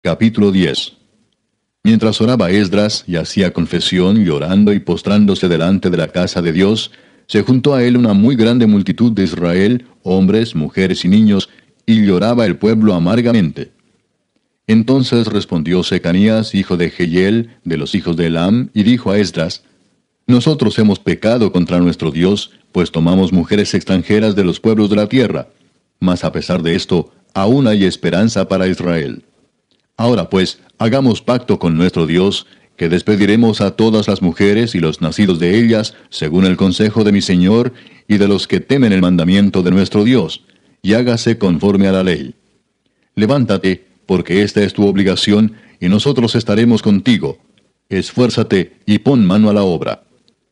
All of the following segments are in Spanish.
Capítulo 10. Mientras oraba Esdras y hacía confesión, llorando y postrándose delante de la casa de Dios, se juntó a él una muy grande multitud de Israel, hombres, mujeres y niños, y lloraba el pueblo amargamente. Entonces respondió Secanías, hijo de Jehiel, de los hijos de Elam, y dijo a Esdras: Nosotros hemos pecado contra nuestro Dios, pues tomamos mujeres extranjeras de los pueblos de la tierra. Mas a pesar de esto, aún hay esperanza para Israel. Ahora pues, hagamos pacto con nuestro Dios, que despediremos a todas las mujeres y los nacidos de ellas, según el consejo de mi Señor, y de los que temen el mandamiento de nuestro Dios, y hágase conforme a la ley. Levántate, porque esta es tu obligación, y nosotros estaremos contigo. Esfuérzate y pon mano a la obra.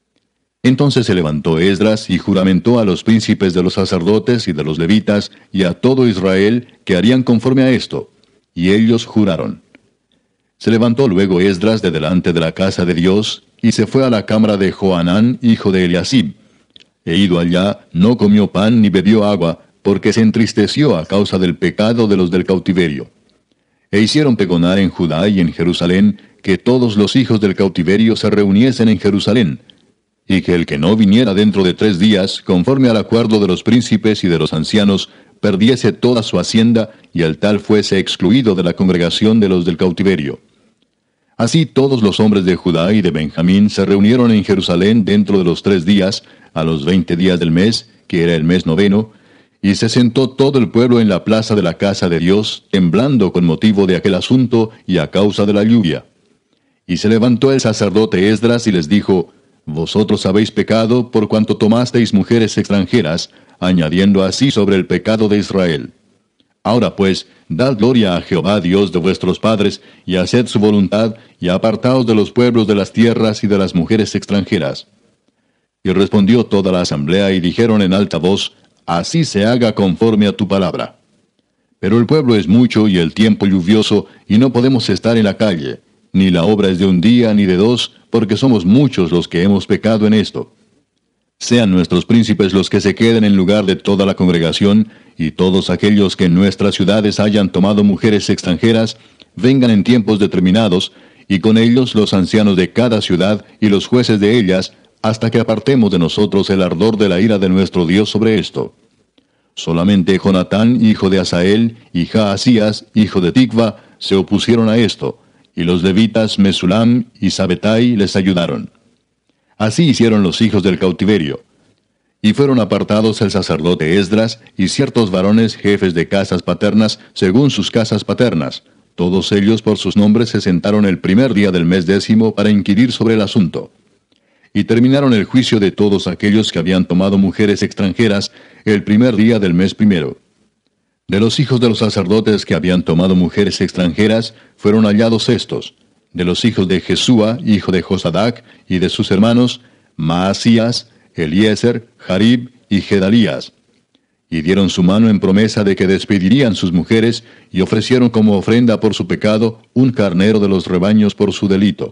Entonces se levantó Esdras y juramentó a los príncipes de los sacerdotes y de los levitas, y a todo Israel, que harían conforme a esto. Y ellos juraron. Se levantó luego Esdras de delante de la casa de Dios, y se fue a la cámara de Johanán, hijo de Eliasib. E ido allá, no comió pan ni bebió agua, porque se entristeció a causa del pecado de los del cautiverio. E hicieron pregonar en Judá y en Jerusalén, que todos los hijos del cautiverio se reuniesen en Jerusalén, y que el que no viniera dentro de 3 días, conforme al acuerdo de los príncipes y de los ancianos, perdiese toda su hacienda, y el tal fuese excluido de la congregación de los del cautiverio. Así todos los hombres de Judá y de Benjamín se reunieron en Jerusalén dentro de los 3 días, a los 20 días del mes, que era el mes 9, y se sentó todo el pueblo en la plaza de la casa de Dios, temblando con motivo de aquel asunto y a causa de la lluvia. Y se levantó el sacerdote Esdras y les dijo: Vosotros habéis pecado por cuanto tomasteis mujeres extranjeras, añadiendo así sobre el pecado de Israel. Ahora pues, dad gloria a Jehová Dios de vuestros padres, y haced su voluntad, y apartaos de los pueblos de las tierras y de las mujeres extranjeras. Y respondió toda la asamblea, y dijeron en alta voz: Así se haga conforme a tu palabra. Pero el pueblo es mucho y el tiempo lluvioso, y no podemos estar en la calle, ni la obra es de un día ni de 2, porque somos muchos los que hemos pecado en esto. Sean nuestros príncipes los que se queden en lugar de toda la congregación, y todos aquellos que en nuestras ciudades hayan tomado mujeres extranjeras, vengan en tiempos determinados, y con ellos los ancianos de cada ciudad y los jueces de ellas, hasta que apartemos de nosotros el ardor de la ira de nuestro Dios sobre esto. Solamente Jonatán, hijo de Asael, y Jaasías, hijo de Tikva, se opusieron a esto, y los levitas Mesulam y Sabetai les ayudaron. Así hicieron los hijos del cautiverio. Y fueron apartados el sacerdote Esdras y ciertos varones jefes de casas paternas según sus casas paternas. Todos ellos por sus nombres se sentaron el primer día del mes 10 para inquirir sobre el asunto. Y terminaron el juicio de todos aquellos que habían tomado mujeres extranjeras el primer día del mes 1. De los hijos de los sacerdotes que habían tomado mujeres extranjeras, fueron hallados estos: de los hijos de Jesúa, hijo de Josadac, y de sus hermanos, Maasías, Eliezer, Jarib y Gedalías. Y dieron su mano en promesa de que despedirían sus mujeres, y ofrecieron como ofrenda por su pecado un carnero de los rebaños por su delito.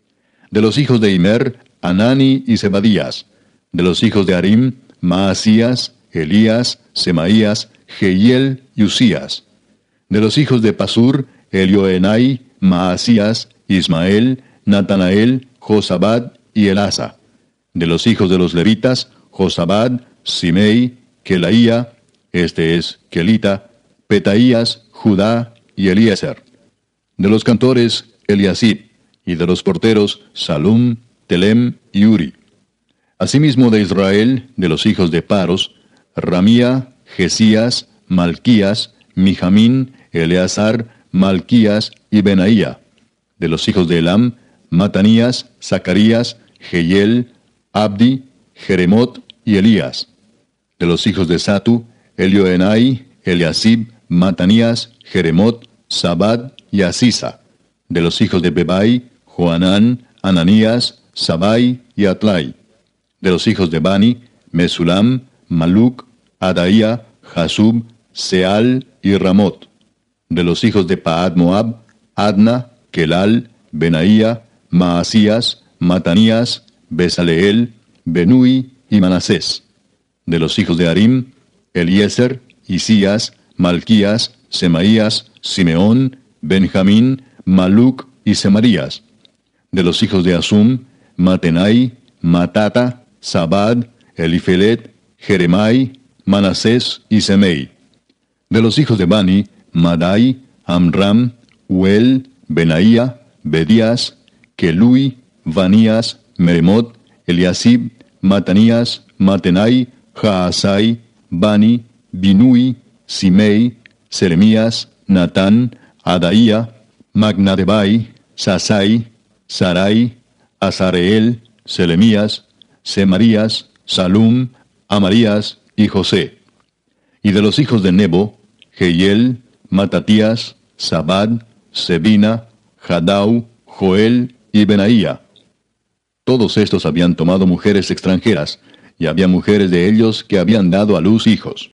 De los hijos de Immer, Anani y Zebadías. De los hijos de Harim, Maasías, Elías, Semaías, Jehiel y Usías. De los hijos de Pasur, Elioenai, Maasías, Ismael, Natanael, Josabad y Elasa. De los hijos de los levitas, Josabad, Simei, Kelaía, este es Kelita, Petaías, Judá y Eliezer. De los cantores, Eliasib, y de los porteros, Salum, Telem y Uri. Asimismo de Israel, de los hijos de Paros, Ramía, Jesías, Malquías, Mijamín, Eleazar, Malquías y Benaía. De los hijos de Elam, Matanías, Zacarías, Jehiel, Abdi, Jeremot y Elías. De los hijos de Satu, Elioenai, Eliasib, Matanías, Jeremot, Sabad y Asisa. De los hijos de Bebai, Joanán, Ananías, Sabai y Atlai. De los hijos de Bani, Mesulam, Maluc, Adaía, Jasub, Seal y Ramot. De los hijos de Paad Moab, Adna, Kelal, Benaía, Maasías, Matanías, Besaleel, Benui y Manasés. De los hijos de Harim, Eliezer, Isías, Malquías, Semaías, Simeón, Benjamín, Maluc y Semarías. De los hijos de Asum, Matenai, Matata, Zabad, Elifelet, Jeremai, Manasés y Semei. De los hijos de Bani, Madai, Amram, Uel, Benaía, Bedías, Kelui, Vanías, Meremot, Eliasib, Matanías, Matenai, Jaasai, Bani, Binui, Simei, Seremías, Natán, Adaía, Magnadebai, Sasai, Sarai, Azareel, Selemías, Semarías, Salum, Amarías y José. Y de los hijos de Nebo, Jehiel, Matatías, Zabad, Sebina, Jadau, Joel y Benaía. Todos estos habían tomado mujeres extranjeras, y había mujeres de ellos que habían dado a luz hijos.